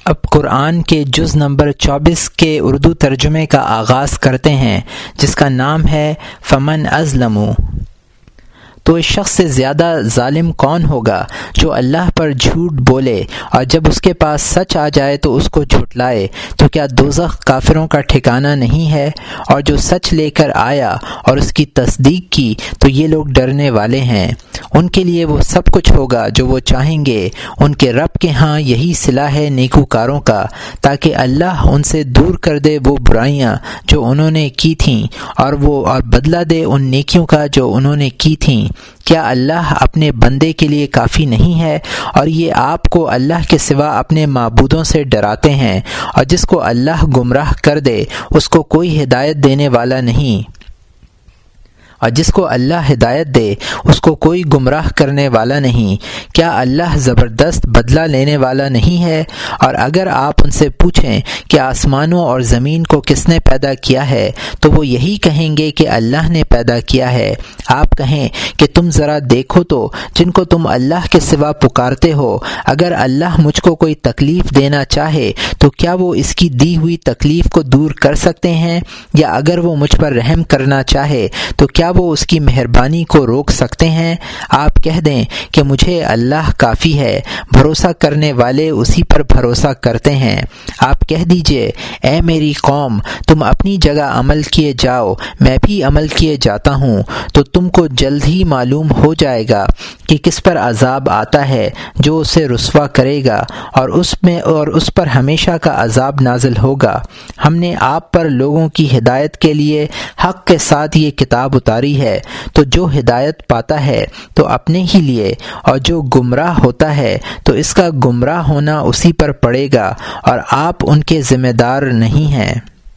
اب قرآن کے جز نمبر 24 کے اردو ترجمے کا آغاز کرتے ہیں، جس کا نام ہے فمن اظلم۔ تو اس شخص سے زیادہ ظالم کون ہوگا جو اللہ پر جھوٹ بولے اور جب اس کے پاس سچ آ جائے تو اس کو جھٹلائے؟ تو کیا دوزخ کافروں کا ٹھکانہ نہیں ہے؟ اور جو سچ لے کر آیا اور اس کی تصدیق کی تو یہ لوگ ڈرنے والے ہیں، ان کے لیے وہ سب کچھ ہوگا جو وہ چاہیں گے، ان کے رب کے ہاں یہی صلہ ہے نیکوکاروں کا، تاکہ اللہ ان سے دور کر دے وہ برائیاں جو انہوں نے کی تھیں اور بدلہ دے ان نیکیوں کا جو انہوں نے کی تھیں۔ کیا اللہ اپنے بندے کے لیے کافی نہیں ہے؟ اور یہ آپ کو اللہ کے سوا اپنے معبودوں سے ڈراتے ہیں، اور جس کو اللہ گمراہ کر دے اس کو کوئی ہدایت دینے والا نہیں، اور جس کو اللہ ہدایت دے اس کو کوئی گمراہ کرنے والا نہیں۔ کیا اللہ زبردست بدلہ لینے والا نہیں ہے؟ اور اگر آپ ان سے پوچھیں کہ آسمانوں اور زمین کو کس نے پیدا کیا ہے تو وہ یہی کہیں گے کہ اللہ نے پیدا کیا ہے۔ آپ کہیں کہ تم ذرا دیکھو تو جن کو تم اللہ کے سوا پکارتے ہو، اگر اللہ مجھ کو کوئی تکلیف دینا چاہے تو کیا وہ اس کی دی ہوئی تکلیف کو دور کر سکتے ہیں؟ یا اگر وہ مجھ پر رحم کرنا چاہے تو کیا وہ اس کی مہربانی کو روک سکتے ہیں؟ آپ کہہ دیں کہ مجھے اللہ کافی ہے، بھروسہ کرنے والے اسی پر بھروسہ کرتے ہیں۔ آپ کہہ دیجئے اے میری قوم، تم اپنی جگہ عمل کیے جاؤ، میں بھی عمل کیے جاتا ہوں، تو تم کو جلد ہی معلوم ہو جائے گا کہ کس پر عذاب آتا ہے جو اسے رسوا کرے گا، اور اس پر ہمیشہ کا عذاب نازل ہوگا۔ ہم نے آپ پر لوگوں کی ہدایت کے لیے حق کے ساتھ یہ کتاب اتاری ہے، تو جو ہدایت پاتا ہے تو اپنے ہی لیے، اور جو گمراہ ہوتا ہے تو اس کا گمراہ ہونا اسی پر پڑے گا، اور آپ ان کے ذمہ دار نہیں ہیں۔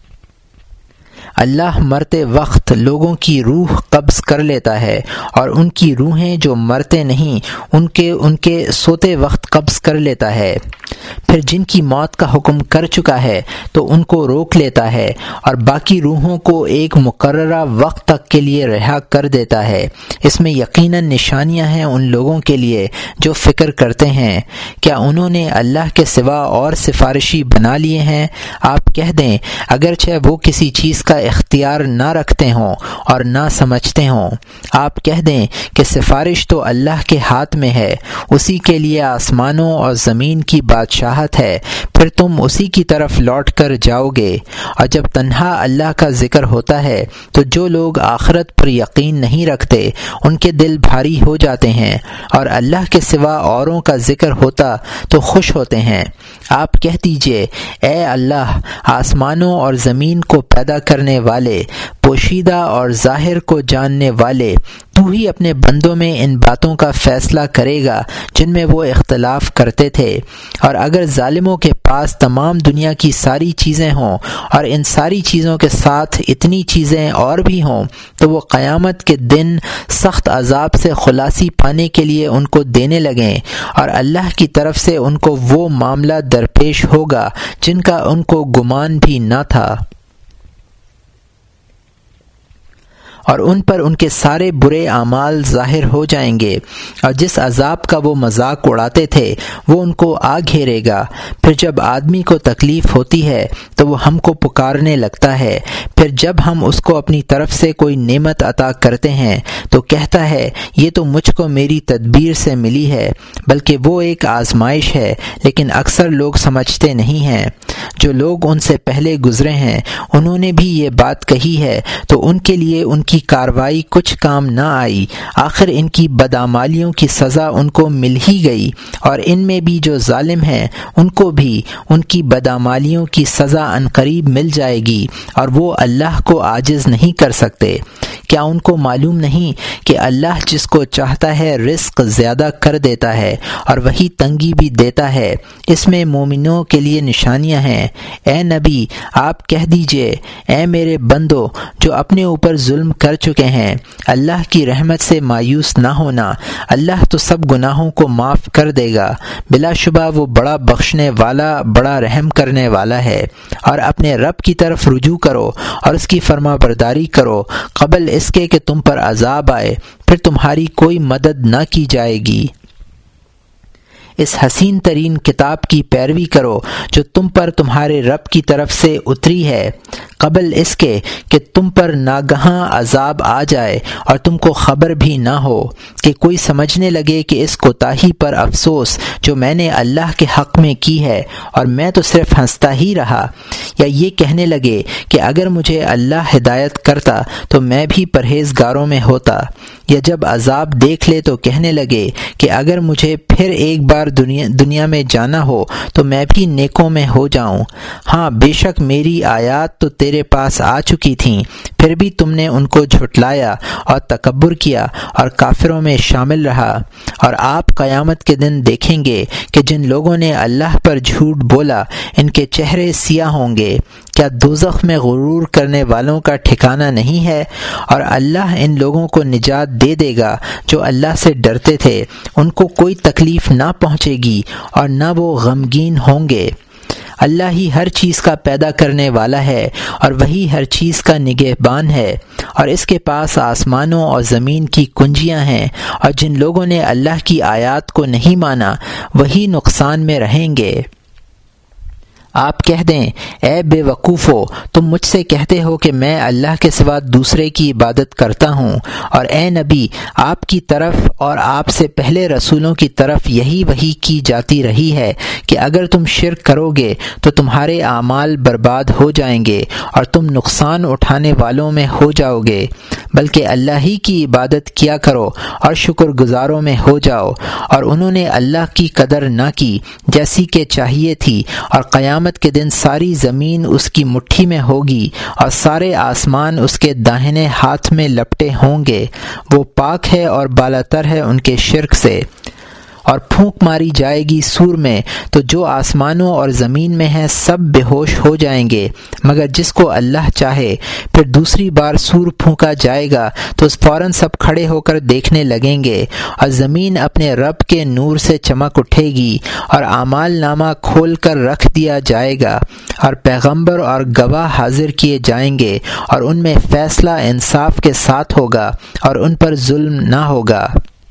اللہ مرتے وقت لوگوں کی روح قبض کر لیتا ہے، اور ان کی روحیں جو مرتے نہیں ان کے سوتے وقت قبض کر لیتا ہے۔ پھر جن کی موت کا حکم کر چکا ہے تو ان کو روک لیتا ہے، اور باقی روحوں کو ایک مقررہ وقت تک کے لیے رہا کر دیتا ہے۔ اس میں یقیناً نشانیاں ہیں ان لوگوں کے لیے جو فکر کرتے ہیں۔ کیا انہوں نے اللہ کے سوا اور سفارشی بنا لیے ہیں؟ آپ کہہ دیں اگرچہ وہ کسی چیز کا اختیار نہ رکھتے ہوں اور نہ سمجھتے ہوں۔ آپ کہہ دیں کہ سفارش تو اللہ کے ہاتھ میں ہے، اسی کے لیے آسمانوں اور زمین کی بادشاہت ہے، پھر تم اسی کی طرف لوٹ کر جاؤ گے۔ اور جب تنہا اللہ کا ذکر ہوتا ہے تو جو لوگ آخرت پر یقین نہیں رکھتے ان کے دل بھاری ہو جاتے ہیں، اور اللہ کے سوا اوروں کا ذکر ہوتا تو خوش ہوتے ہیں۔ آپ کہہ دیجئے اے اللہ، آسمانوں اور زمین کو پیدا کرنے والے، پوشیدہ اور ظاہر کو جاننے والے، تو ہی اپنے بندوں میں ان باتوں کا فیصلہ کرے گا جن میں وہ اختلاف کرتے تھے۔ اور اگر ظالموں کے پاس تمام دنیا کی ساری چیزیں ہوں اور ان ساری چیزوں کے ساتھ اتنی چیزیں اور بھی ہوں تو وہ قیامت کے دن سخت عذاب سے خلاصی پانے کے لیے ان کو دینے لگیں، اور اللہ کی طرف سے ان کو وہ معاملہ درپیش ہوگا جن کا ان کو گمان بھی نہ تھا، اور ان پر ان کے سارے برے اعمال ظاہر ہو جائیں گے، اور جس عذاب کا وہ مذاق اڑاتے تھے وہ ان کو آ گھیرے گا۔ پھر جب آدمی کو تکلیف ہوتی ہے تو وہ ہم کو پکارنے لگتا ہے، پھر جب ہم اس کو اپنی طرف سے کوئی نعمت عطا کرتے ہیں تو کہتا ہے یہ تو مجھ کو میری تدبیر سے ملی ہے، بلکہ وہ ایک آزمائش ہے، لیکن اکثر لوگ سمجھتے نہیں ہیں۔ جو لوگ ان سے پہلے گزرے ہیں انہوں نے بھی یہ بات کہی ہے، تو ان کے لیے ان کی کاروائی کچھ کام نہ آئی، آخر ان کی بدعمالیوں کی سزا ان کو مل ہی گئی، اور ان میں بھی جو ظالم ہیں ان کو بھی ان کی بدعمالیوں کی سزا عنقریب مل جائے گی، اور وہ اللہ کو عاجز نہیں کر سکتے۔ کیا ان کو معلوم نہیں کہ اللہ جس کو چاہتا ہے رزق زیادہ کر دیتا ہے اور وہی تنگی بھی دیتا ہے؟ اس میں مومنوں کے لیے نشانیاں ہیں۔ اے نبی، آپ کہہ دیجئے اے میرے بندو جو اپنے اوپر ظلم کر چکے ہیں، اللہ کی رحمت سے مایوس نہ ہونا، اللہ تو سب گناہوں کو معاف کر دے گا، بلا شبہ وہ بڑا بخشنے والا، بڑا رحم کرنے والا ہے۔ اور اپنے رب کی طرف رجوع کرو اور اس کی فرما برداری کرو قبل اس کے کہ تم پر عذاب آئے، پھر تمہاری کوئی مدد نہ کی جائے گی۔ اس حسین ترین کتاب کی پیروی کرو جو تم پر تمہارے رب کی طرف سے اتری ہے، قبل اس کے کہ تم پر ناگہاں عذاب آ جائے اور تم کو خبر بھی نہ ہو، کہ کوئی سمجھنے لگے کہ اس کوتاہی پر افسوس جو میں نے اللہ کے حق میں کی ہے اور میں تو صرف ہنستا ہی رہا، یا یہ کہنے لگے کہ اگر مجھے اللہ ہدایت کرتا تو میں بھی پرہیزگاروں میں ہوتا، یا جب عذاب دیکھ لے تو کہنے لگے کہ اگر مجھے پھر ایک بار دنیا میں جانا ہو تو میں بھی نیکوں میں ہو جاؤں۔ ہاں بے شک میری آیات تو تیرے پاس آ چکی تھیں، پھر بھی تم نے ان کو جھٹلایا اور تکبر کیا اور کافروں میں شامل رہا۔ اور آپ قیامت کے دن دیکھیں گے کہ جن لوگوں نے اللہ پر جھوٹ بولا ان کے چہرے سیاہ ہوں گے۔ کیا دوزخ میں غرور کرنے والوں کا ٹھکانہ نہیں ہے؟ اور اللہ ان لوگوں کو نجات دے دے گا جو اللہ سے ڈرتے تھے، ان کو کوئی تکلیف نہ پہنچے گی اور نہ وہ غمگین ہوں گے۔ اللہ ہی ہر چیز کا پیدا کرنے والا ہے اور وہی ہر چیز کا نگہبان ہے، اور اس کے پاس آسمانوں اور زمین کی کنجیاں ہیں، اور جن لوگوں نے اللہ کی آیات کو نہیں مانا وہی نقصان میں رہیں گے۔ آپ کہہ دیں اے بے وقوفو، تم مجھ سے کہتے ہو کہ میں اللہ کے سوا دوسرے کی عبادت کرتا ہوں، اور اے نبی آپ کی طرف اور آپ سے پہلے رسولوں کی طرف یہی وحی کی جاتی رہی ہے کہ اگر تم شرک کرو گے تو تمہارے اعمال برباد ہو جائیں گے اور تم نقصان اٹھانے والوں میں ہو جاؤ گے، بلکہ اللہ ہی کی عبادت کیا کرو اور شکر گزاروں میں ہو جاؤ۔ اور انہوں نے اللہ کی قدر نہ کی جیسی کہ چاہیے تھی، اور قیامت کے دن ساری زمین اس کی مٹھی میں ہوگی اور سارے آسمان اس کے داہنے ہاتھ میں لپٹے ہوں گے، وہ پاک ہے اور بالاتر ہے ان کے شرک سے۔ اور پھونک ماری جائے گی سور میں تو جو آسمانوں اور زمین میں ہیں سب بے ہوش ہو جائیں گے مگر جس کو اللہ چاہے۔ پھر دوسری بار سور پھونکا جائے گا تو فوراً سب کھڑے ہو کر دیکھنے لگیں گے، اور زمین اپنے رب کے نور سے چمک اٹھے گی اور اعمال نامہ کھول کر رکھ دیا جائے گا، اور پیغمبر اور گواہ حاضر کیے جائیں گے، اور ان میں فیصلہ انصاف کے ساتھ ہوگا اور ان پر ظلم نہ ہوگا۔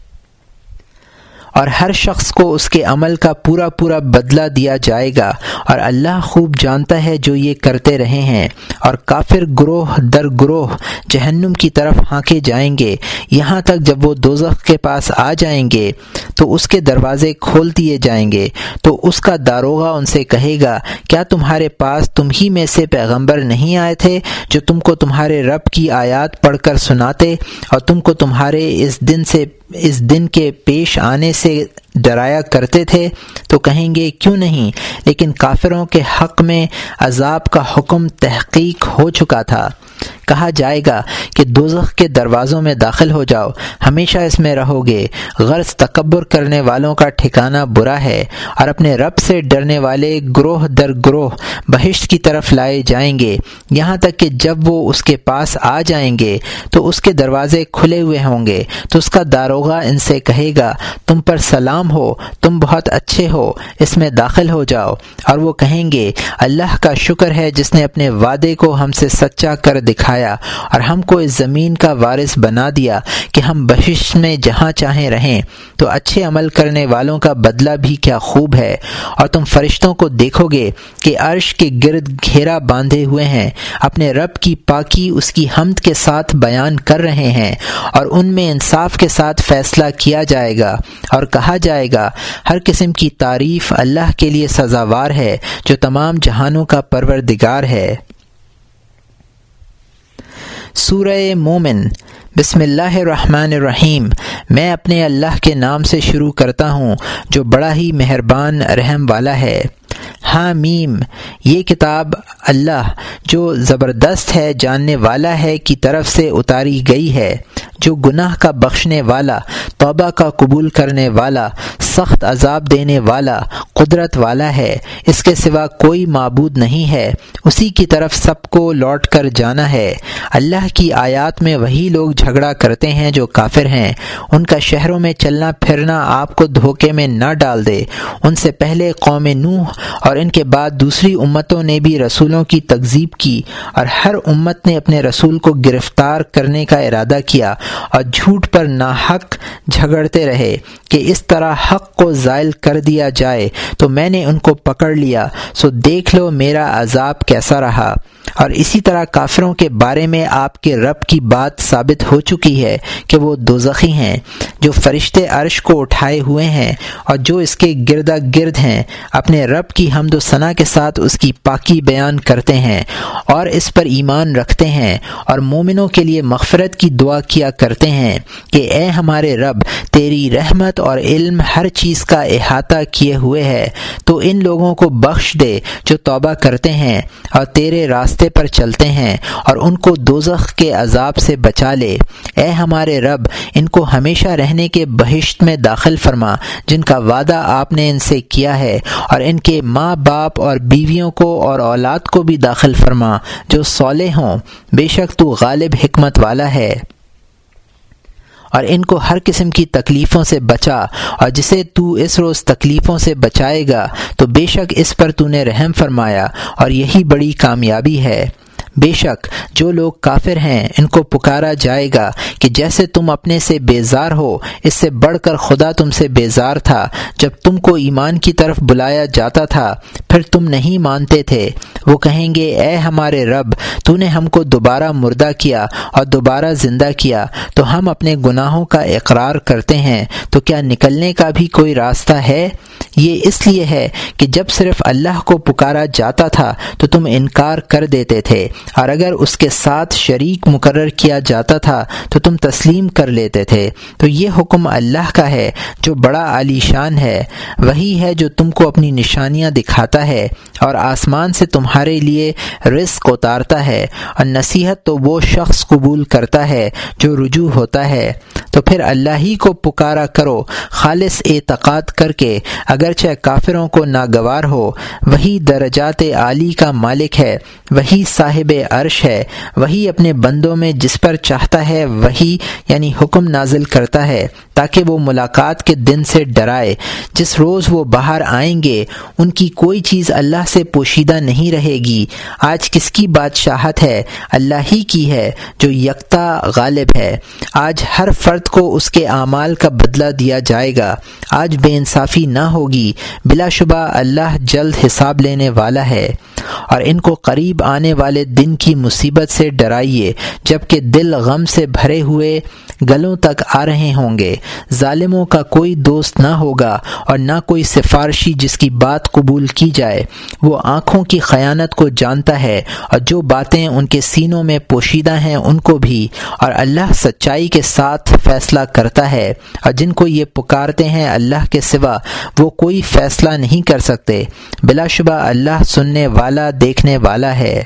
اور ہر شخص کو اس کے عمل کا پورا پورا بدلہ دیا جائے گا، اور اللہ خوب جانتا ہے جو یہ کرتے رہے ہیں۔ اور کافر گروہ در گروہ جہنم کی طرف ہانکے جائیں گے، یہاں تک جب وہ دوزخ کے پاس آ جائیں گے تو اس کے دروازے کھول دیے جائیں گے، تو اس کا داروغہ ان سے کہے گا کیا تمہارے پاس تم ہی میں سے پیغمبر نہیں آئے تھے جو تم کو تمہارے رب کی آیات پڑھ کر سناتے اور تم کو تمہارے اس دن کے پیش آنے سے ڈرایا کرتے تھے؟ تو کہیں گے کیوں نہیں، لیکن کافروں کے حق میں عذاب کا حکم تحقیق ہو چکا تھا۔ کہا جائے گا کہ دوزخ کے دروازوں میں داخل ہو جاؤ، ہمیشہ اس میں رہو گے، غرض تکبر کرنے والوں کا ٹھکانہ برا ہے۔ اور اپنے رب سے ڈرنے والے گروہ در گروہ بہشت کی طرف لائے جائیں گے، یہاں تک کہ جب وہ اس کے پاس آ جائیں گے تو اس کے دروازے کھلے ہوئے ہوں گے، تو اس کا داروغہ ان سے کہے گا تم پر سلام ہو، تم بہت اچھے ہو، اس میں داخل ہو جاؤ۔ اور وہ کہیں گے اللہ کا شکر ہے جس نے اپنے وعدے کو ہم سے سچا کر دکھایا اور ہم کو اس زمین کا وارث بنا دیا کہ ہم بہشت میں جہاں چاہیں رہیں۔ تو اچھے عمل کرنے والوں کا بدلہ بھی کیا خوب ہے۔ اور تم فرشتوں کو دیکھو گے کہ عرش کے گرد گھیرا باندھے ہوئے ہیں، اپنے رب کی پاکی اس کی حمد کے ساتھ بیان کر رہے ہیں، اور ان میں انصاف کے ساتھ فیصلہ کیا جائے گا۔ اور کہا جائے گا ہر قسم کی تعریف اللہ کے لیے سزاوار ہے جو تمام جہانوں کا پروردگار ہے۔ سورہ مومن۔ بسم اللہ الرحمن الرحیم۔ میں اپنے اللہ کے نام سے شروع کرتا ہوں جو بڑا ہی مہربان رحم والا ہے۔ حامیم، یہ کتاب اللہ جو زبردست ہے، جاننے والا ہے کی طرف سے اتاری گئی ہے، جو گناہ کا بخشنے والا، توبہ کا قبول کرنے والا، سخت عذاب دینے والا، قدرت والا ہے۔ اس کے سوا کوئی معبود نہیں ہے، اسی کی طرف سب کو لوٹ کر جانا ہے۔ اللہ کی آیات میں وہی لوگ جھگڑا کرتے ہیں جو کافر ہیں، ان کا شہروں میں چلنا پھرنا آپ کو دھوکے میں نہ ڈال دے۔ ان سے پہلے قوم نوح اور ان کے بعد دوسری امتوں نے بھی رسولوں کی تکذیب کی، اور ہر امت نے اپنے رسول کو گرفتار کرنے کا ارادہ کیا اور جھوٹ پر ناحق جھگڑتے رہے کہ اس طرح حق کو زائل کر دیا جائے، تو میں نے ان کو پکڑ لیا، سو دیکھ لو میرا عذاب کیسا رہا۔ اور اسی طرح کافروں کے بارے میں آپ کے رب کی بات ثابت ہو چکی ہے کہ وہ دوزخی ہیں، جو فرشتے عرش کو اٹھائے ہوئے ہیں اور جو اس کے گردا گرد ہیں، اپنے رب کی حمد و ثنا کے ساتھ اس کی پاکی بیان کرتے ہیں اور اس پر ایمان رکھتے ہیں، اور مومنوں کے لیے مغفرت کی دعا کیا کرتے ہیں کہ اے ہمارے رب، تیری رحمت اور علم ہر چیز کا احاطہ کیے ہوئے ہے، تو ان لوگوں کو بخش دے جو توبہ کرتے ہیں اور تیرے راستے پر چلتے ہیں، اور ان کو دوزخ کے عذاب سے بچا لے۔ اے ہمارے رب، ان کو ہمیشہ رہنے کے بہشت میں داخل فرما جن کا وعدہ آپ نے ان سے کیا ہے، اور ان کے ماں باپ اور بیویوں کو اور اولاد کو بھی داخل فرما جو صالح ہوں، بے شک تو غالب حکمت والا ہے۔ اور ان کو ہر قسم کی تکلیفوں سے بچا، اور جسے تو اس روز تکلیفوں سے بچائے گا تو بے شک اس پر تو نے رحم فرمایا، اور یہی بڑی کامیابی ہے۔ بے شک جو لوگ کافر ہیں ان کو پکارا جائے گا کہ جیسے تم اپنے سے بیزار ہو، اس سے بڑھ کر خدا تم سے بیزار تھا جب تم کو ایمان کی طرف بلایا جاتا تھا، پھر تم نہیں مانتے تھے۔ وہ کہیں گے اے ہمارے رب، تو نے ہم کو دوبارہ مردہ کیا اور دوبارہ زندہ کیا، تو ہم اپنے گناہوں کا اقرار کرتے ہیں، تو کیا نکلنے کا بھی کوئی راستہ ہے؟ یہ اس لیے ہے کہ جب صرف اللہ کو پکارا جاتا تھا تو تم انکار کر دیتے تھے، اور اگر اس کے ساتھ شریک مقرر کیا جاتا تھا تو تم تسلیم کر لیتے تھے۔ تو یہ حکم اللہ کا ہے جو بڑا عالی شان ہے، وہی ہے جو تم کو اپنی نشانیاں دکھاتا ہے اور آسمان سے تمہارے لیے رزق اتارتا ہے، اور نصیحت تو وہ شخص قبول کرتا ہے جو رجوع ہوتا ہے۔ تو پھر اللہ ہی کو پکارا کرو خالص اعتقاد کر کے، اگرچہ کافروں کو ناگوار ہو۔ وہی درجات عالی کا مالک ہے، وہی صاحب عرش ہے، وہی اپنے بندوں میں جس پر چاہتا ہے وہی یعنی حکم نازل کرتا ہے تاکہ وہ ملاقات کے دن سے ڈرائے جس روز وہ باہر آئیں گے۔ ان کی کوئی چیز اللہ سے پوشیدہ نہیں رہے گی۔ آج کس کی بادشاہت ہے؟ اللہ ہی کی ہے جو یکتا غالب ہے۔ آج ہر فرد کو اس کے اعمال کا بدلہ دیا جائے گا۔ آج بے انصافی نہ ہوگی، بلا شبہ اللہ جلد حساب لینے والا ہے۔ اور ان کو قریب آنے والے دن کی مصیبت سے ڈرائیے جبکہ دل غم سے بھرے ہوئے گلوں تک آ رہے ہوں گے۔ ظالموں کا کوئی دوست نہ ہوگا اور نہ کوئی سفارشی جس کی بات قبول کی جائے۔ وہ آنکھوں کی خیانت کو جانتا ہے اور جو باتیں ان کے سینوں میں پوشیدہ ہیں ان کو بھی، اور اللہ سچائی کے ساتھ فیصلہ کرتا ہے، اور جن کو یہ پکارتے ہیں اللہ کے سوا وہ کوئی فیصلہ نہیں کر سکتے۔ بلا شبہ اللہ سننے والا دیکھنے والا ہے۔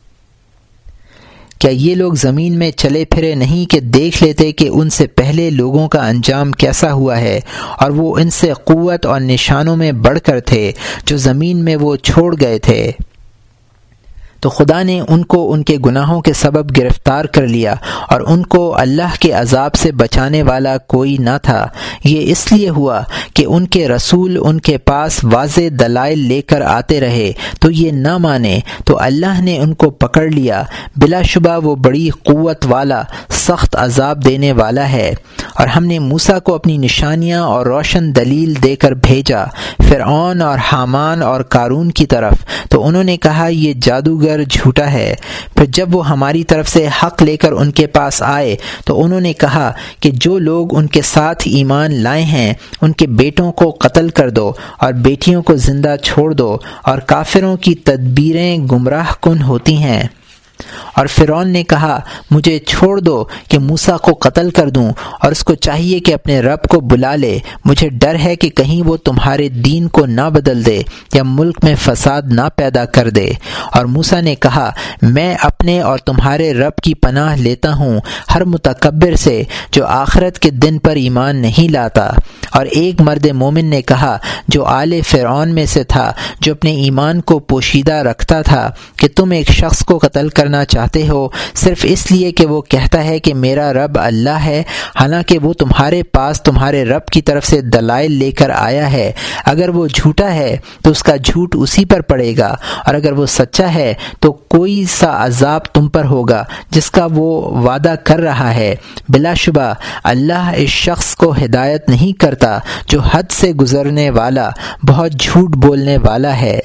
کیا یہ لوگ زمین میں چلے پھرے نہیں کہ دیکھ لیتے کہ ان سے پہلے لوگوں کا انجام کیسا ہوا ہے، اور وہ ان سے قوت اور نشانوں میں بڑھ کر تھے جو زمین میں وہ چھوڑ گئے تھے۔ تو خدا نے ان کو ان کے گناہوں کے سبب گرفتار کر لیا، اور ان کو اللہ کے عذاب سے بچانے والا کوئی نہ تھا۔ یہ اس لیے ہوا کہ ان کے رسول ان کے پاس واضح دلائل لے کر آتے رہے تو یہ نہ مانے، تو اللہ نے ان کو پکڑ لیا۔ بلا شبہ وہ بڑی قوت والا سخت عذاب دینے والا ہے۔ اور ہم نے موسیٰ کو اپنی نشانیاں اور روشن دلیل دے کر بھیجا فرعون اور حامان اور قارون کی طرف، تو انہوں نے کہا یہ جادوگر جھوٹا ہے۔ پھر جب وہ ہماری طرف سے حق لے کر ان کے پاس آئے تو انہوں نے کہا کہ جو لوگ ان کے ساتھ ایمان لائے ہیں ان کے بیٹوں کو قتل کر دو اور بیٹیوں کو زندہ چھوڑ دو، اور کافروں کی تدبیریں گمراہ کن ہوتی ہیں۔ اور فرعون نے کہا مجھے چھوڑ دو کہ موسیٰ کو قتل کر دوں، اور اس کو چاہیے کہ اپنے رب کو بلا لے، مجھے ڈر ہے کہ کہیں وہ تمہارے دین کو نہ بدل دے یا ملک میں فساد نہ پیدا کر دے۔ اور موسیٰ نے کہا میں اپنے اور تمہارے رب کی پناہ لیتا ہوں ہر متکبر سے جو آخرت کے دن پر ایمان نہیں لاتا۔ اور ایک مرد مومن نے کہا جو آل فرعون میں سے تھا جو اپنے ایمان کو پوشیدہ رکھتا تھا کہ تم ایک شخص کو قتل کر کرنا چاہتے ہو صرف اس لیے کہ وہ کہتا ہے کہ میرا رب اللہ ہے، حالانکہ وہ تمہارے پاس تمہارے رب کی طرف سے دلائل لے کر آیا ہے۔ اگر وہ جھوٹا ہے تو اس کا جھوٹ اسی پر پڑے گا، اور اگر وہ سچا ہے تو کوئی سا عذاب تم پر ہوگا جس کا وہ وعدہ کر رہا ہے۔ بلا شبہ اللہ اس شخص کو ہدایت نہیں کرتا جو حد سے گزرنے والا، بہت جھوٹ بولنے والا ہے۔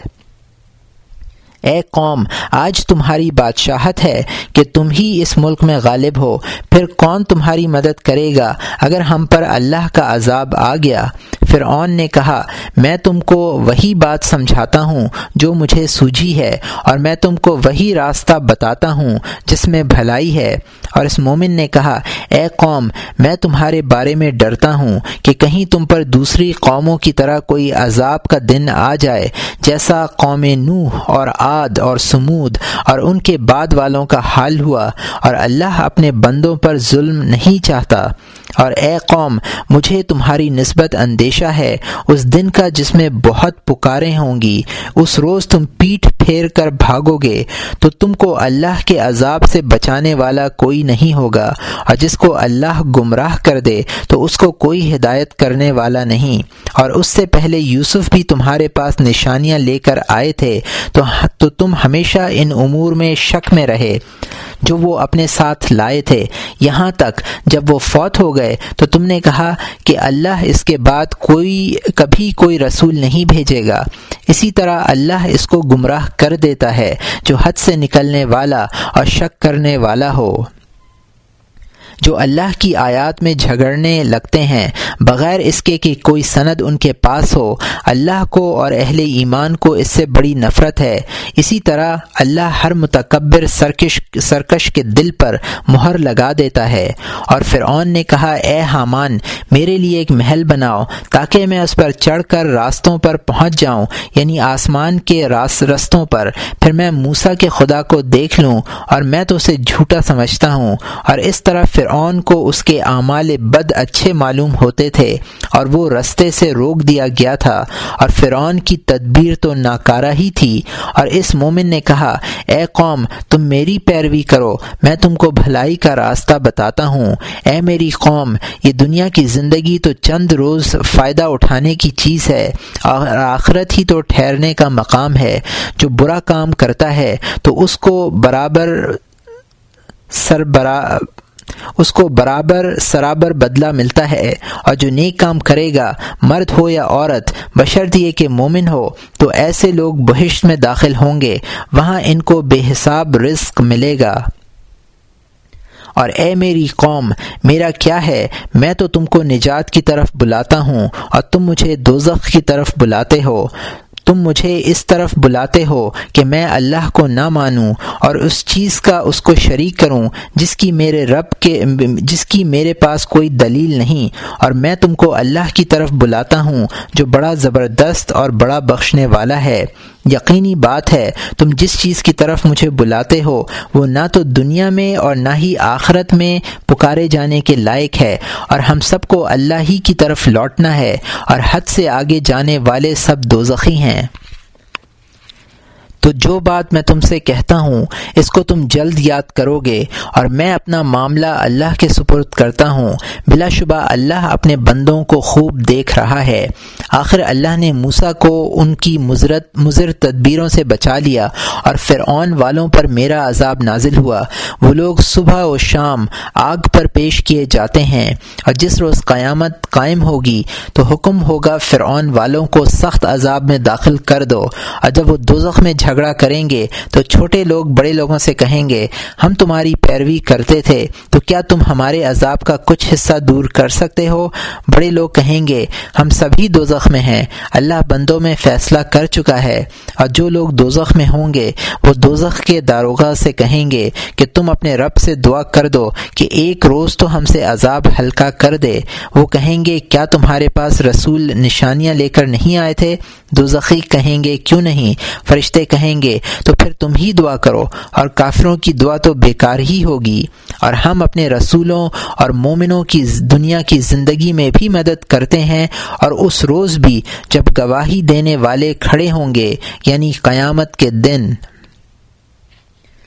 اے قوم، آج تمہاری بادشاہت ہے کہ تم ہی اس ملک میں غالب ہو، پھر کون تمہاری مدد کرے گا اگر ہم پر اللہ کا عذاب آ گیا؟ فرعون نے کہا، میں تم کو وہی بات سمجھاتا ہوں جو مجھے سوجھی ہے، اور میں تم کو وہی راستہ بتاتا ہوں جس میں بھلائی ہے۔ اور اس مومن نے کہا، اے قوم، میں تمہارے بارے میں ڈرتا ہوں کہ کہیں تم پر دوسری قوموں کی طرح کوئی عذاب کا دن آ جائے، جیسا قوم نوح اور عاد اور سمود اور ان کے بعد والوں کا حال ہوا، اور اللہ اپنے بندوں پر ظلم نہیں چاہتا۔ اور اے قوم، مجھے تمہاری نسبت اندیشہ ہے اس دن کا جس میں بہت پکاریں ہوں گی۔ اس روز تم پیٹھ پھیر کر بھاگو گے تو تم کو اللہ کے عذاب سے بچانے والا کوئی نہیں ہوگا، اور جس کو اللہ گمراہ کر دے تو اس کو کوئی ہدایت کرنے والا نہیں۔ اور اس سے پہلے یوسف بھی تمہارے پاس نشانیاں لے کر آئے تھے، تو تم ہمیشہ ان امور میں شک میں رہے جو وہ اپنے ساتھ لائے تھے، یہاں تک جب وہ فوت ہو گئے تو تم نے کہا کہ اللہ اس کے بعد کبھی کوئی رسول نہیں بھیجے گا۔ اسی طرح اللہ اس کو گمراہ کر دیتا ہے جو حد سے نکلنے والا اور شک کرنے والا ہو۔ جو اللہ کی آیات میں جھگڑنے لگتے ہیں بغیر اس کے کہ کوئی سند ان کے پاس ہو، اللہ کو اور اہل ایمان کو اس سے بڑی نفرت ہے۔ اسی طرح اللہ ہر متکبر سرکش کے دل پر مہر لگا دیتا ہے۔ اور فرعون نے کہا، اے حامان، میرے لیے ایک محل بناؤ تاکہ میں اس پر چڑھ کر راستوں پر پہنچ جاؤں، یعنی آسمان کے رستوں پر، پھر میں موسیٰ کے خدا کو دیکھ لوں، اور میں تو اسے جھوٹا سمجھتا ہوں۔ اور اس طرح فرعون کو اس کے اعمال بد اچھے معلوم ہوتے تھے، اور وہ رستے سے روک دیا گیا تھا، اور فرعون کی تدبیر تو ناکارہ ہی تھی۔ اور اس مومن نے کہا، اے قوم، تم میری پیروی کرو، میں تم کو بھلائی کا راستہ بتاتا ہوں۔ اے میری قوم، یہ دنیا کی زندگی تو چند روز فائدہ اٹھانے کی چیز ہے، اور آخرت ہی تو ٹھہرنے کا مقام ہے۔ جو برا کام کرتا ہے تو اس کو برابر سرابر بدلہ ملتا ہے، اور جو نیک کام کرے گا، مرد ہو یا عورت، بشرط یہ کہ مومن ہو، تو ایسے لوگ بہشت میں داخل ہوں گے، وہاں ان کو بے حساب رزق ملے گا۔ اور اے میری قوم، میرا کیا ہے، میں تو تم کو نجات کی طرف بلاتا ہوں، اور تم مجھے دوزخ کی طرف بلاتے ہو۔ تم مجھے اس طرف بلاتے ہو کہ میں اللہ کو نہ مانوں اور اس چیز کا اس کو شریک کروں جس کی میرے پاس کوئی دلیل نہیں، اور میں تم کو اللہ کی طرف بلاتا ہوں جو بڑا زبردست اور بڑا بخشنے والا ہے۔ یقینی بات ہے تم جس چیز کی طرف مجھے بلاتے ہو وہ نہ تو دنیا میں اور نہ ہی آخرت میں پکارے جانے کے لائق ہے، اور ہم سب کو اللہ ہی کی طرف لوٹنا ہے، اور حد سے آگے جانے والے سب دوزخی ہیں۔ تو جو بات میں تم سے کہتا ہوں اس کو تم جلد یاد کرو گے، اور میں اپنا معاملہ اللہ کے سپرد کرتا ہوں۔ بلا شبہ اللہ اپنے بندوں کو خوب دیکھ رہا ہے۔ آخر اللہ نے موسیٰ کو ان کی مضر تدبیروں سے بچا لیا، اور فرعون والوں پر میرا عذاب نازل ہوا۔ وہ لوگ صبح و شام آگ پر پیش کیے جاتے ہیں، اور جس روز قیامت قائم ہوگی تو حکم ہوگا فرعون والوں کو سخت عذاب میں داخل کر دو۔ اور جب وہ دوزخ میں جھگڑا کریں گے تو چھوٹے لوگ بڑے لوگوں سے کہیں گے، ہم تمہاری پیروی کرتے تھے، تو کیا تم ہمارے عذاب کا کچھ حصہ دور کر سکتے ہو؟ بڑے لوگ کہیں گے، ہم سبھی دوزخ میں ہیں، اللہ بندوں میں فیصلہ کر چکا ہے۔ اور جو لوگ دوزخ میں ہوں گے وہ دوزخ کے داروغہ سے کہیں گے کہ تم اپنے رب سے دعا کر دو کہ ایک روز تو ہم سے عذاب ہلکا کر دے۔ وہ کہیں گے، کیا تمہارے پاس رسول نشانیاں لے کر نہیں آئے تھے؟ دوزخی کہیں گے، کیوں نہیں؟ فرشتے کہیں گے، تو پھر تم ہی دعا کرو، اور کافروں کی دعا تو بیکار ہی ہوگی۔ اور ہم اپنے رسولوں اور مومنوں کی دنیا کی زندگی میں بھی مدد کرتے ہیں، اور اس روز بھی جب گواہی دینے والے کھڑے ہوں گے، یعنی قیامت کے دن۔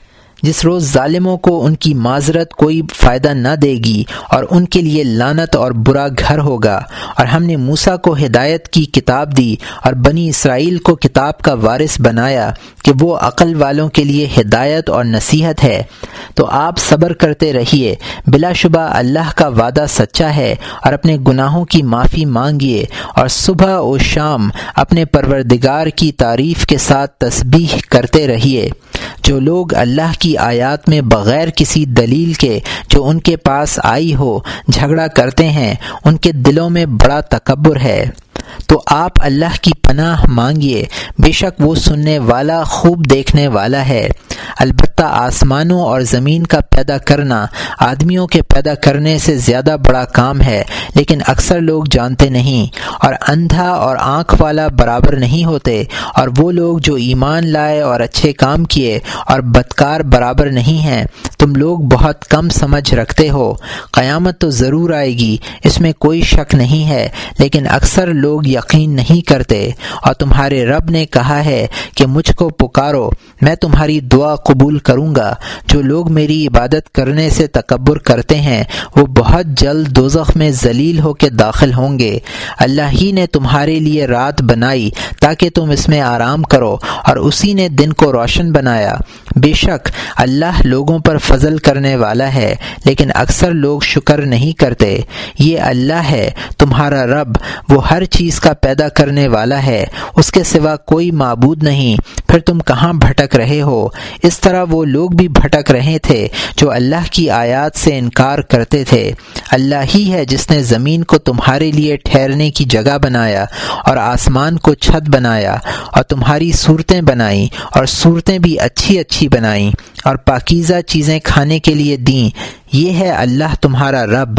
جس روز ظالموں کو ان کی معذرت کوئی فائدہ نہ دے گی اور ان کے لیے لعنت اور برا گھر ہوگا۔ اور ہم نے موسیٰ کو ہدایت کی کتاب دی اور بنی اسرائیل کو کتاب کا وارث بنایا کہ وہ عقل والوں کے لیے ہدایت اور نصیحت ہے۔ تو آپ صبر کرتے رہیے، بلا شبہ اللہ کا وعدہ سچا ہے، اور اپنے گناہوں کی معافی مانگیے اور صبح و شام اپنے پروردگار کی تعریف کے ساتھ تسبیح کرتے رہیے۔ جو لوگ اللہ کی آیات میں بغیر کسی دلیل کے جو ان کے پاس آئی ہو جھگڑا کرتے ہیں، ان کے دلوں میں بڑا تکبر ہے۔ تو آپ اللہ کی پناہ مانگیے، بے شک وہ سننے والا خوب دیکھنے والا ہے۔ البتہ آسمانوں اور زمین کا پیدا کرنا آدمیوں کے پیدا کرنے سے زیادہ بڑا کام ہے، لیکن اکثر لوگ جانتے نہیں۔ اور اندھا اور آنکھ والا برابر نہیں ہوتے، اور وہ لوگ جو ایمان لائے اور اچھے کام کیے اور بدکار برابر نہیں ہیں۔ تم لوگ بہت کم سمجھ رکھتے ہو۔ قیامت تو ضرور آئے گی، اس میں کوئی شک نہیں ہے، لیکن اکثر لوگ یقین نہیں کرتے۔ اور تمہارے رب نے کہا ہے کہ مجھ کو پکارو، میں تمہاری دعا قبول کروں گا۔ جو لوگ میری عبادت کرنے سے تکبر کرتے ہیں وہ بہت جلد دوزخ میں ذلیل ہو کے داخل ہوں گے۔ اللہ ہی نے تمہارے لیے رات بنائی تاکہ تم اس میں آرام کرو، اور اسی نے دن کو روشن بنایا۔ بے شک اللہ لوگوں پر فضل کرنے والا ہے، لیکن اکثر لوگ شکر نہیں کرتے۔ یہ اللہ ہے تمہارا رب، وہ ہر چیز کا پیدا کرنے والا ہے، اس کے سوا کوئی معبود نہیں۔ پھر تم کہاں بھٹک رہے ہو؟ اس طرح وہ لوگ بھی بھٹک رہے تھے جو اللہ کی آیات سے انکار کرتے تھے۔ اللہ ہی ہے جس نے زمین کو تمہارے لیے ٹھہرنے کی جگہ بنایا اور آسمان کو چھت بنایا، اور تمہاری صورتیں بنائیں اور صورتیں بھی اچھی اچھی بنائیں، اور پاکیزہ چیزیں کھانے کے لیے دیں۔ یہ ہے اللہ تمہارا رب۔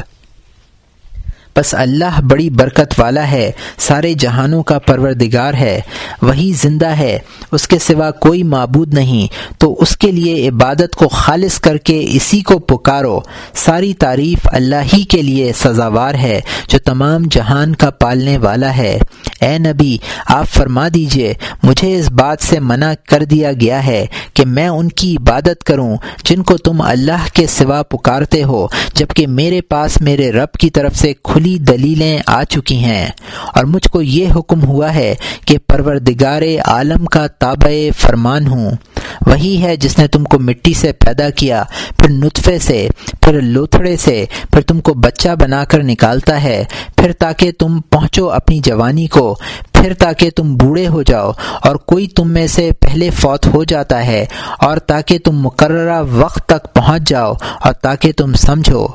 بس اللہ بڑی برکت والا ہے، سارے جہانوں کا پروردگار ہے، وہی زندہ ہے، اس کے سوا کوئی معبود نہیں، تو اس کے لیے عبادت کو خالص کر کے اسی کو پکارو۔ ساری تعریف اللہ ہی کے لیے سزاوار ہے جو تمام جہان کا پالنے والا ہے۔ اے نبی، آپ فرما دیجئے، مجھے اس بات سے منع کر دیا گیا ہے کہ میں ان کی عبادت کروں جن کو تم اللہ کے سوا پکارتے ہو، جبکہ میرے پاس میرے رب کی طرف سے کھلی دلیلیں آ چکی ہیں، اور مجھ کو یہ حکم ہوا ہے کہ پروردگار عالم کا تابع فرمان ہوں۔ وہی ہے جس نے تم کو مٹی سے پیدا کیا، پھر نطفے سے، پھر لوتھڑے سے، پھر تم کو بچہ بنا کر نکالتا ہے، پھر تاکہ تم پہنچو اپنی جوانی کو، پھر تاکہ تم بوڑھے ہو جاؤ اور کوئی تم میں سے پہلے فوت ہو جاتا ہے، اور تاکہ تم مقررہ وقت تک پہنچ جاؤ، اور تاکہ تم سمجھو۔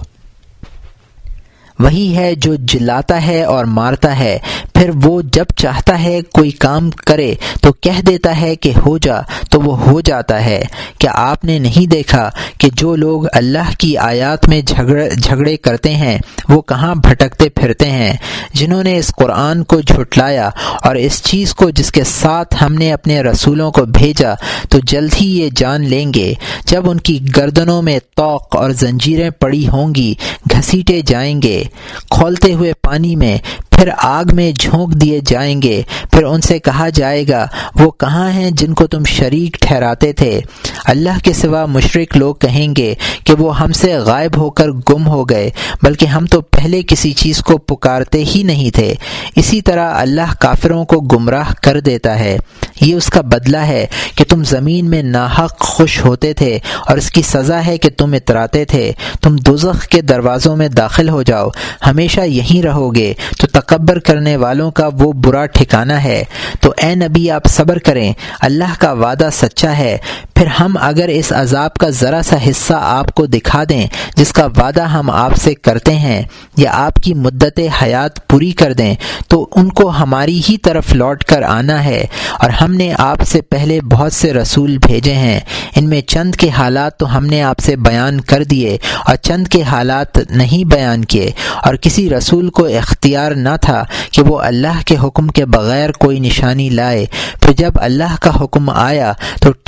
وہی ہے جو جلاتا ہے اور مارتا ہے، پھر وہ جب چاہتا ہے کوئی کام کرے تو کہہ دیتا ہے کہ ہو جا تو وہ ہو جاتا ہے۔ کیا آپ نے نہیں دیکھا کہ جو لوگ اللہ کی آیات میں جھگڑے کرتے ہیں وہ کہاں بھٹکتے پھرتے ہیں؟ جنہوں نے اس قرآن کو جھٹلایا اور اس چیز کو جس کے ساتھ ہم نے اپنے رسولوں کو بھیجا، تو جلد ہی یہ جان لیں گے جب ان کی گردنوں میں طوق اور زنجیریں پڑی ہوں گی، گھسیٹے جائیں گے کھولتے ہوئے پانی میں، پھر آگ میں جھونک دیے جائیں گے۔ پھر ان سے کہا جائے گا وہ کہاں ہیں جن کو تم شریک ٹھہراتے تھے؟ اللہ کے سوا مشرک لوگ کہیں گے کہ وہ ہم سے غائب ہو کر گم ہو گئے، بلکہ ہم تو پہلے کسی چیز کو پکارتے ہی نہیں تھے۔ اسی طرح اللہ کافروں کو گمراہ کر دیتا ہے۔ یہ اس کا بدلہ ہے کہ تم زمین میں ناحق خوش ہوتے تھے، اور اس کی سزا ہے کہ تم اتراتے تھے۔ تم دوزخ کے دروازوں میں داخل ہو جاؤ، ہمیشہ یہیں رہو گے، تو تکبر کرنے والوں کا وہ برا ٹھکانہ ہے۔ تو اے نبی، آپ صبر کریں، اللہ کا وعدہ سچا ہے۔ پھر ہم اگر اس عذاب کا ذرا سا حصہ آپ کو دکھا دیں جس کا وعدہ ہم آپ سے کرتے ہیں، یا آپ کی مدت حیات پوری کر دیں، تو ان کو ہماری ہی طرف لوٹ کر آنا ہے۔ اور ہم نے آپ سے پہلے بہت سے رسول بھیجے ہیں، ان میں چند کے حالات تو ہم نے آپ سے بیان کر دیے اور چند کے حالات نہیں بیان کیے، اور کسی رسول کو اختیار نہ تھا کہ وہ اللہ کے حکم کے بغیر کوئی نشانی لائے۔ پھر جب اللہ کا حکم آیا تو ٹھیک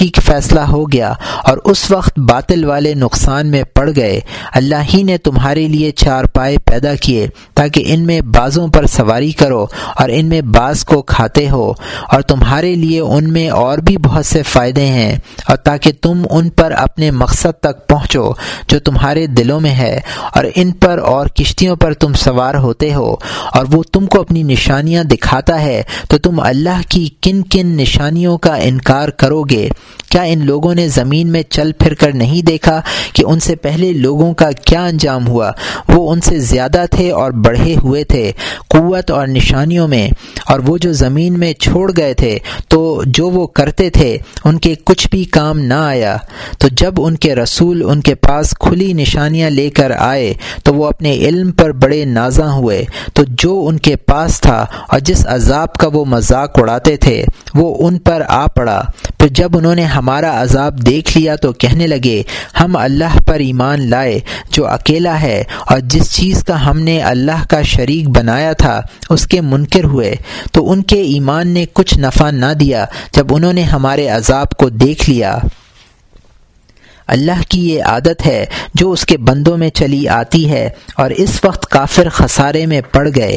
ٹھیک فیصلہ ہو گیا اور اس وقت باطل والے نقصان میں پڑ گئے۔ اللہ ہی نے تمہارے لیے 4 پائے پیدا کیے تاکہ ان میں بعضوں پر سواری کرو اور ان میں بعض کو کھاتے ہو، اور تمہارے لیے ان میں اور بھی بہت سے فائدے ہیں، اور تاکہ تم ان پر اپنے مقصد تک پہنچو جو تمہارے دلوں میں ہے، اور ان پر اور کشتیوں پر تم سوار ہوتے ہو، اور وہ تم کو اپنی نشانیاں دکھاتا ہے، تو تم اللہ کی کن کن نشانیوں کا انکار کرو گے؟ کیا ان لوگوں نے زمین میں چل پھر کر نہیں دیکھا کہ ان سے پہلے لوگوں کا کیا انجام ہوا؟ وہ ان سے زیادہ تھے اور بڑھے ہوئے تھے قوت اور نشانیوں میں، اور وہ جو زمین میں چھوڑ گئے تھے تو جو وہ کرتے تھے ان کے کچھ بھی کام نہ آیا۔ تو جب ان کے رسول ان کے پاس کھلی نشانیاں لے کر آئے تو وہ اپنے علم پر بڑے نازاں ہوئے، تو جو ان کے پاس تھا اور جس عذاب کا وہ مذاق اڑاتے تھے وہ ان پر آ پڑا۔ پھر جب انہوں نے ہمارا عذاب دیکھ لیا تو کہنے لگے ہم اللہ پر ایمان لائے جو اکیلا ہے، اور جس چیز کا ہم نے اللہ کا شریک بنایا تھا اس کے منکر ہوئے، تو ان کے ایمان نے کچھ نفع نہ دیا جب انہوں نے ہمارے عذاب کو دیکھ لیا۔ اللہ کی یہ عادت ہے جو اس کے بندوں میں چلی آتی ہے، اور اس وقت کافر خسارے میں پڑ گئے۔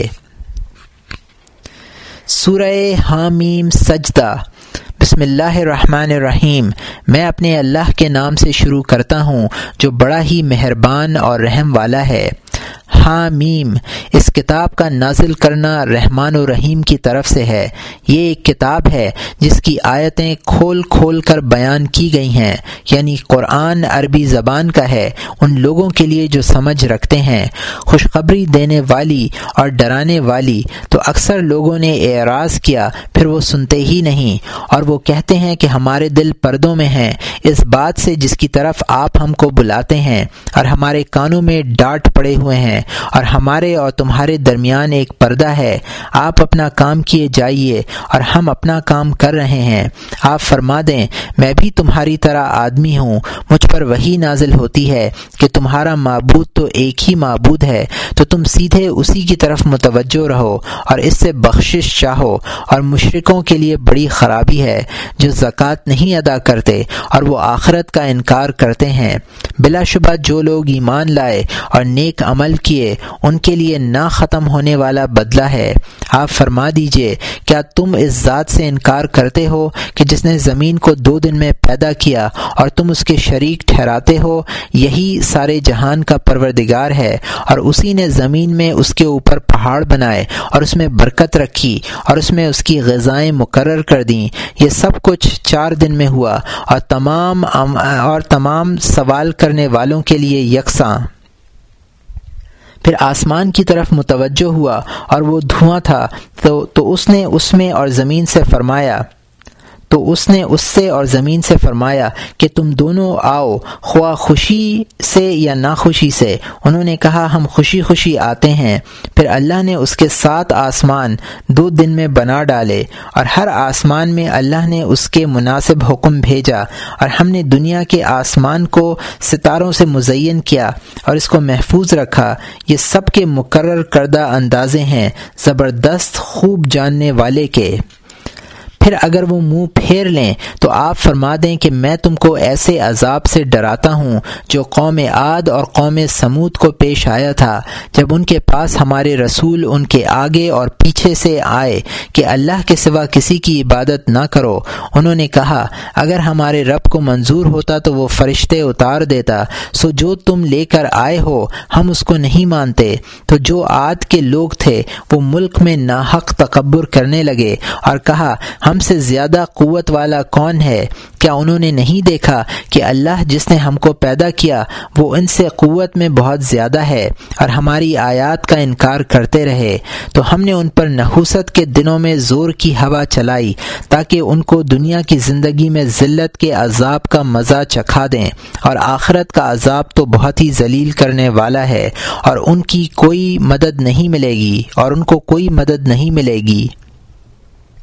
سورہ حامیم سجدہ۔ بسم اللہ الرحمن الرحیم۔ میں اپنے اللہ کے نام سے شروع کرتا ہوں جو بڑا ہی مہربان اور رحم والا ہے۔ حامیم، اس کتاب کا نازل کرنا رحمان و رحیم کی طرف سے ہے۔ یہ ایک کتاب ہے جس کی آیتیں کھول کھول کر بیان کی گئی ہیں، یعنی قرآن عربی زبان کا ہے ان لوگوں کے لیے جو سمجھ رکھتے ہیں، خوشخبری دینے والی اور ڈرانے والی۔ تو اکثر لوگوں نے اعراض کیا، پھر وہ سنتے ہی نہیں، اور وہ کہتے ہیں کہ ہمارے دل پردوں میں ہیں اس بات سے جس کی طرف آپ ہم کو بلاتے ہیں، اور ہمارے کانوں میں ڈانٹ پڑے ہوئے ہیں، اور ہمارے اور تمہارے درمیان ایک پردہ ہے۔ آپ اپنا کام کیے جائیے اور ہم اپنا کام کر رہے ہیں۔ آپ فرما دیں میں بھی تمہاری طرح آدمی ہوں، مجھ پر وحی نازل ہوتی ہے کہ تمہارا معبود تو ایک ہی معبود ہے، تو تم سیدھے اسی کی طرف متوجہ رہو اور اس سے بخشش چاہو۔ اور مشرکوں کے لیے بڑی خرابی ہے جو زکوٰۃ نہیں ادا کرتے اور وہ آخرت کا انکار کرتے ہیں۔ بلا شبہ جو لوگ ایمان لائے اور نیک عمل کیے ان کے لیے نہ ختم ہونے والا بدلہ ہے۔ آپ فرما دیجئے کیا تم اس ذات سے انکار کرتے ہو کہ جس نے زمین کو 2 دن میں پیدا کیا اور تم اس کے شریک ٹھہراتے ہو؟ یہی سارے جہان کا پروردگار ہے، اور اسی نے زمین میں اس کے اوپر پہاڑ بنائے اور اس میں برکت رکھی اور اس میں اس کی غذائیں مقرر کر دیں۔ یہ سب کچھ 4 دن میں ہوا اور تمام سوال کرنے والوں کے لیے یکساں۔ پھر آسمان کی طرف متوجہ ہوا اور وہ دھواں تھا، تو اس نے اس میں اور زمین سے فرمایا کہ تم دونوں آؤ، خواہ خوشی سے یا ناخوشی سے۔ انہوں نے کہا ہم خوشی خوشی آتے ہیں۔ پھر اللہ نے اس کے 7 آسمان 2 دن میں بنا ڈالے، اور ہر آسمان میں اللہ نے اس کے مناسب حکم بھیجا، اور ہم نے دنیا کے آسمان کو ستاروں سے مزین کیا اور اس کو محفوظ رکھا۔ یہ سب کے مقرر کردہ اندازے ہیں زبردست خوب جاننے والے کے۔ پھر اگر وہ منہ پھیر لیں تو آپ فرما دیں کہ میں تم کو ایسے عذاب سے ڈراتا ہوں جو قوم عاد اور قوم سمود کو پیش آیا تھا، جب ان کے پاس ہمارے رسول ان کے آگے اور پیچھے سے آئے کہ اللہ کے سوا کسی کی عبادت نہ کرو۔ انہوں نے کہا اگر ہمارے رب کو منظور ہوتا تو وہ فرشتے اتار دیتا، سو جو تم لے کر آئے ہو ہم اس کو نہیں مانتے۔ تو جو عاد کے لوگ تھے وہ ملک میں ناحق تکبر کرنے لگے اور کہا ہم سے زیادہ قوت والا کون ہے؟ کیا انہوں نے نہیں دیکھا کہ اللہ جس نے ہم کو پیدا کیا وہ ان سے قوت میں بہت زیادہ ہے؟ اور ہماری آیات کا انکار کرتے رہے۔ تو ہم نے ان پر نحوست کے دنوں میں زور کی ہوا چلائی تاکہ ان کو دنیا کی زندگی میں ذلت کے عذاب کا مزہ چکھا دیں، اور آخرت کا عذاب تو بہت ہی ذلیل کرنے والا ہے، اور ان کی کوئی مدد نہیں ملے گی اور ان کو کوئی مدد نہیں ملے گی۔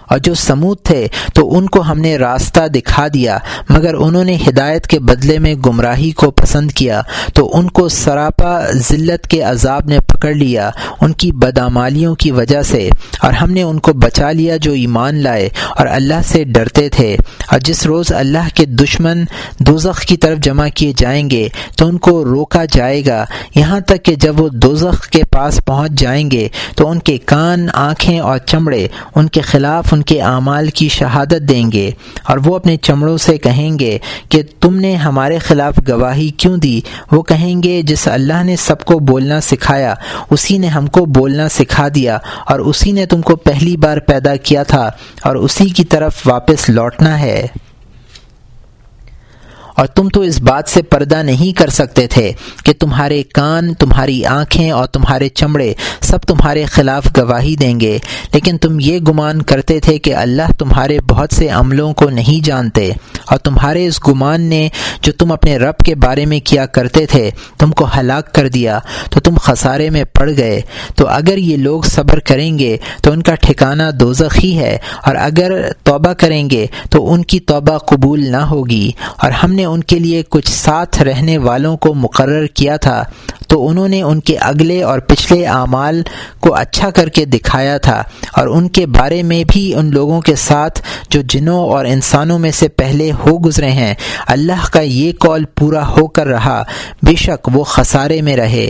اور جو سمود تھے تو ان کو ہم نے راستہ دکھا دیا، مگر انہوں نے ہدایت کے بدلے میں گمراہی کو پسند کیا، تو ان کو سراپا ذلت کے عذاب نے پکڑ لیا ان کی بدعمالیوں کی وجہ سے، اور ہم نے ان کو بچا لیا جو ایمان لائے اور اللہ سے ڈرتے تھے۔ اور جس روز اللہ کے دشمن دوزخ کی طرف جمع کیے جائیں گے تو ان کو روکا جائے گا، یہاں تک کہ جب وہ دوزخ کے پاس پہنچ جائیں گے تو ان کے کان، آنکھیں اور چمڑے ان کے خلاف ان کے اعمال کی شہادت دیں گے، اور وہ اپنے چمڑوں سے کہیں گے کہ تم نے ہمارے خلاف گواہی کیوں دی؟ وہ کہیں گے جس اللہ نے سب کو بولنا سکھایا اسی نے ہم کو بولنا سکھا دیا، اور اسی نے تم کو پہلی بار پیدا کیا تھا اور اسی کی طرف واپس لوٹنا ہے۔ اور تم تو اس بات سے پردہ نہیں کر سکتے تھے کہ تمہارے کان، تمہاری آنکھیں اور تمہارے چمڑے سب تمہارے خلاف گواہی دیں گے، لیکن تم یہ گمان کرتے تھے کہ اللہ تمہارے بہت سے عملوں کو نہیں جانتے، اور تمہارے اس گمان نے جو تم اپنے رب کے بارے میں کیا کرتے تھے تم کو ہلاک کر دیا، تو تم خسارے میں پڑ گئے۔ تو اگر یہ لوگ صبر کریں گے تو ان کا ٹھکانہ دوزخ ہی ہے، اور اگر توبہ کریں گے تو ان کی توبہ قبول نہ ہوگی۔ اور ہم نے ان کے لیے کچھ ساتھ رہنے والوں کو مقرر کیا تھا، تو انہوں نے ان کے اگلے اور پچھلے اعمال کو اچھا کر کے دکھایا تھا، اور ان کے بارے میں بھی ان لوگوں کے ساتھ جو جنوں اور انسانوں میں سے پہلے ہو گزرے ہیں اللہ کا یہ قول پورا ہو کر رہا، بے شک وہ خسارے میں رہے۔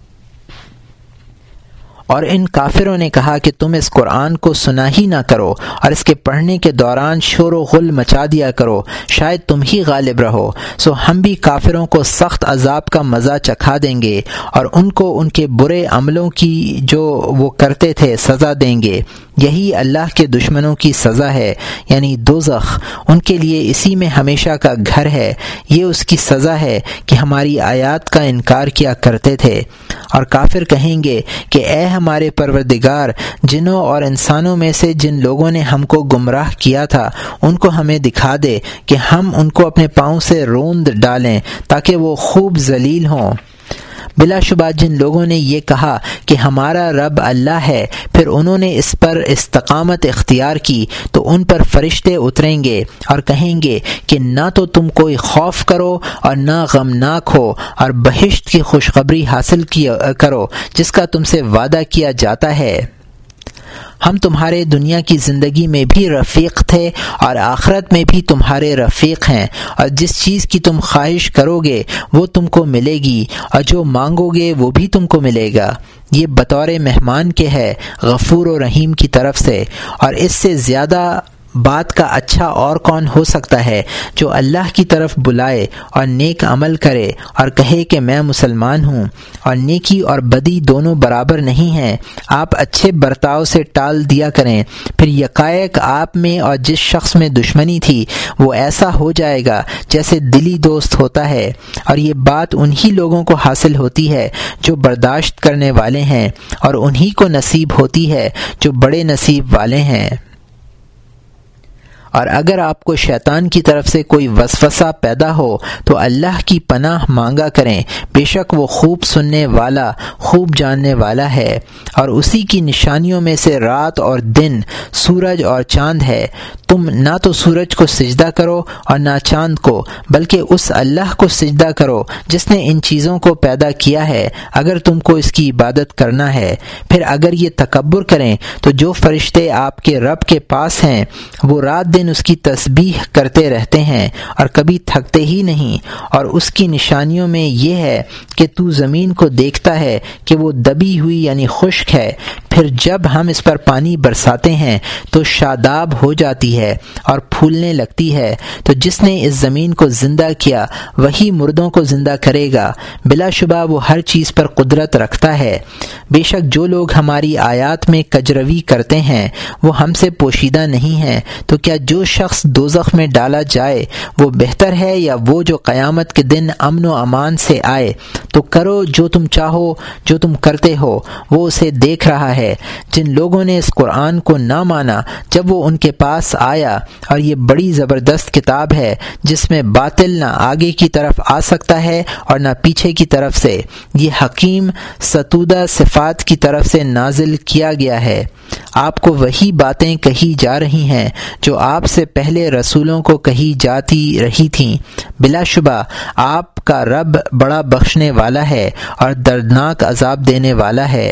اور ان کافروں نے کہا کہ تم اس قرآن کو سنا ہی نہ کرو اور اس کے پڑھنے کے دوران شور و غل مچا دیا کرو، شاید تم ہی غالب رہو، سو ہم بھی کافروں کو سخت عذاب کا مزہ چکھا دیں گے، اور ان کو ان کے برے عملوں کی جو وہ کرتے تھے سزا دیں گے۔ یہی اللہ کے دشمنوں کی سزا ہے، یعنی دوزخ، ان کے لیے اسی میں ہمیشہ کا گھر ہے۔ یہ اس کی سزا ہے کہ ہماری آیات کا انکار کیا کرتے تھے۔ اور کافر کہیں گے کہ اے ہمارے پروردگار، جنوں اور انسانوں میں سے جن لوگوں نے ہم کو گمراہ کیا تھا ان کو ہمیں دکھا دے کہ ہم ان کو اپنے پاؤں سے روند ڈالیں تاکہ وہ خوب ذلیل ہوں۔ بلا شبہ جن لوگوں نے یہ کہا کہ ہمارا رب اللہ ہے، پھر انہوں نے اس پر استقامت اختیار کی، تو ان پر فرشتے اتریں گے اور کہیں گے کہ نہ تو تم کوئی خوف کرو اور نہ غمناک ہو، اور بہشت کی خوشخبری حاصل کرو جس کا تم سے وعدہ کیا جاتا ہے۔ ہم تمہارے دنیا کی زندگی میں بھی رفیق تھے اور آخرت میں بھی تمہارے رفیق ہیں، اور جس چیز کی تم خواہش کرو گے وہ تم کو ملے گی، اور جو مانگو گے وہ بھی تم کو ملے گا۔ یہ بطور مہمان کے ہے، غفور و رحیم کی طرف سے۔ اور اس سے زیادہ بات کا اچھا اور کون ہو سکتا ہے جو اللہ کی طرف بلائے اور نیک عمل کرے اور کہے کہ میں مسلمان ہوں۔ اور نیکی اور بدی دونوں برابر نہیں ہیں، آپ اچھے برتاؤ سے ٹال دیا کریں، پھر یکایک آپ میں اور جس شخص میں دشمنی تھی وہ ایسا ہو جائے گا جیسے دلی دوست ہوتا ہے۔ اور یہ بات انہی لوگوں کو حاصل ہوتی ہے جو برداشت کرنے والے ہیں، اور انہی کو نصیب ہوتی ہے جو بڑے نصیب والے ہیں۔ اور اگر آپ کو شیطان کی طرف سے کوئی وسوسہ پیدا ہو تو اللہ کی پناہ مانگا کریں، بے شک وہ خوب سننے والا، خوب جاننے والا ہے۔ اور اسی کی نشانیوں میں سے رات اور دن، سورج اور چاند ہے۔ تم نہ تو سورج کو سجدہ کرو اور نہ چاند کو، بلکہ اس اللہ کو سجدہ کرو جس نے ان چیزوں کو پیدا کیا ہے، اگر تم کو اس کی عبادت کرنا ہے۔ پھر اگر یہ تکبر کریں تو جو فرشتے آپ کے رب کے پاس ہیں وہ رات دن اس کی تسبیح کرتے رہتے ہیں اور کبھی تھکتے ہی نہیں۔ اور اس کی نشانیوں میں یہ ہے کہ تو زمین کو دیکھتا ہے کہ وہ دبی ہوئی یعنی خشک ہے، پھر جب ہم اس پر پانی برساتے ہیں تو شاداب ہو جاتی ہے اور پھولنے لگتی ہے۔ تو جس نے اس زمین کو زندہ کیا وہی مردوں کو زندہ کرے گا، بلا شبہ وہ ہر چیز پر قدرت رکھتا ہے۔ بے شک جو لوگ ہماری آیات میں کجروی کرتے ہیں وہ ہم سے پوشیدہ نہیں ہیں۔ تو کیا جو شخص دوزخ میں ڈالا جائے وہ بہتر ہے یا وہ جو قیامت کے دن امن و امان سے آئے؟ تو کرو جو تم چاہو، جو تم کرتے ہو وہ اسے دیکھ رہا ہے۔ جن لوگوں نے اس قرآن کو نہ مانا جب وہ ان کے پاس آیا، اور یہ بڑی زبردست کتاب ہے جس میں باطل نہ آگے کی طرف آ سکتا ہے اور نہ پیچھے کی طرف سے، یہ حکیم ستودہ صفات کی طرف سے نازل کیا گیا ہے۔ آپ کو وہی باتیں کہی جا رہی ہیں جو آپ سے پہلے رسولوں کو کہی جاتی رہی تھیں۔ بلا شبہ آپ کا رب بڑا بخشنے والا ہے اور دردناک عذاب دینے والا ہے۔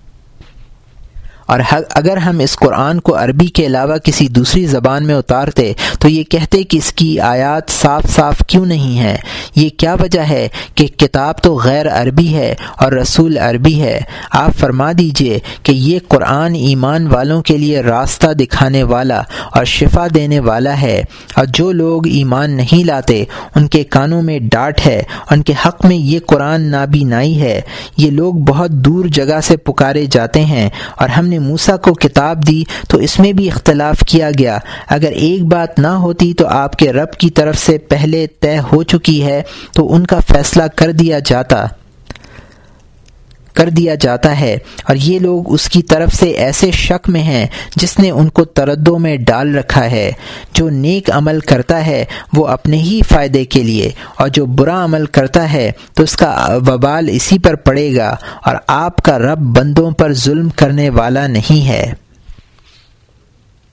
اور اگر ہم اس قرآن کو عربی کے علاوہ کسی دوسری زبان میں اتارتے تو یہ کہتے کہ اس کی آیات صاف صاف کیوں نہیں ہیں۔ یہ کیا وجہ ہے کہ کتاب تو غیر عربی ہے اور رسول عربی ہے؟ آپ فرما دیجئے کہ یہ قرآن ایمان والوں کے لیے راستہ دکھانے والا اور شفا دینے والا ہے، اور جو لوگ ایمان نہیں لاتے ان کے کانوں میں ڈانٹ ہے، ان کے حق میں یہ قرآن نابینائی ہے۔ یہ لوگ بہت دور جگہ سے پکارے جاتے ہیں، اور ہم نے موسیٰ کو کتاب دی تو اس میں بھی اختلاف کیا گیا۔ اگر ایک بات نہ ہوتی تو آپ کے رب کی طرف سے پہلے طے ہو چکی ہے تو ان کا فیصلہ کر دیا جاتا ہے، اور یہ لوگ اس کی طرف سے ایسے شک میں ہیں جس نے ان کو تردد میں ڈال رکھا ہے۔ جو نیک عمل کرتا ہے وہ اپنے ہی فائدے کے لیے، اور جو برا عمل کرتا ہے تو اس کا وبال اسی پر پڑے گا، اور آپ کا رب بندوں پر ظلم کرنے والا نہیں ہے۔